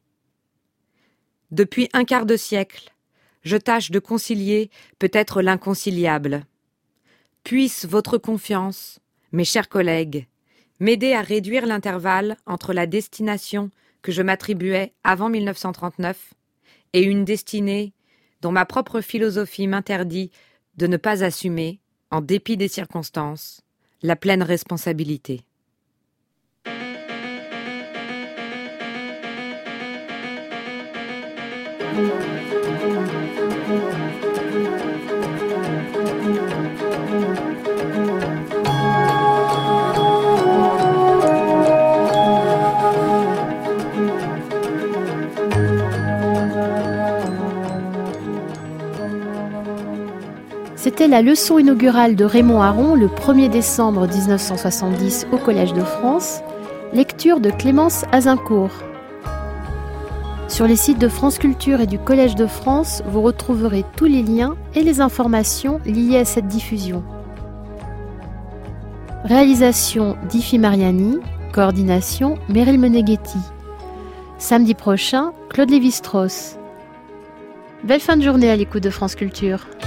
Depuis un quart de siècle, je tâche de concilier peut-être l'inconciliable. Puisse votre confiance, mes chers collègues, m'aider à réduire l'intervalle entre la destination que je m'attribuais avant 1939 et une destinée dont ma propre philosophie m'interdit de ne pas assumer, en dépit des circonstances, la pleine responsabilité. C'était la leçon inaugurale de Raymond Aron le 1er décembre 1970 au Collège de France, lecture de Clémence Azincourt. Sur les sites de France Culture et du Collège de France, vous retrouverez tous les liens et les informations liées à cette diffusion. Réalisation d'Ifi Mariani, coordination Meryl Meneghetti. Samedi prochain, Claude Lévi-Strauss. Belle fin de journée à l'écoute de France Culture.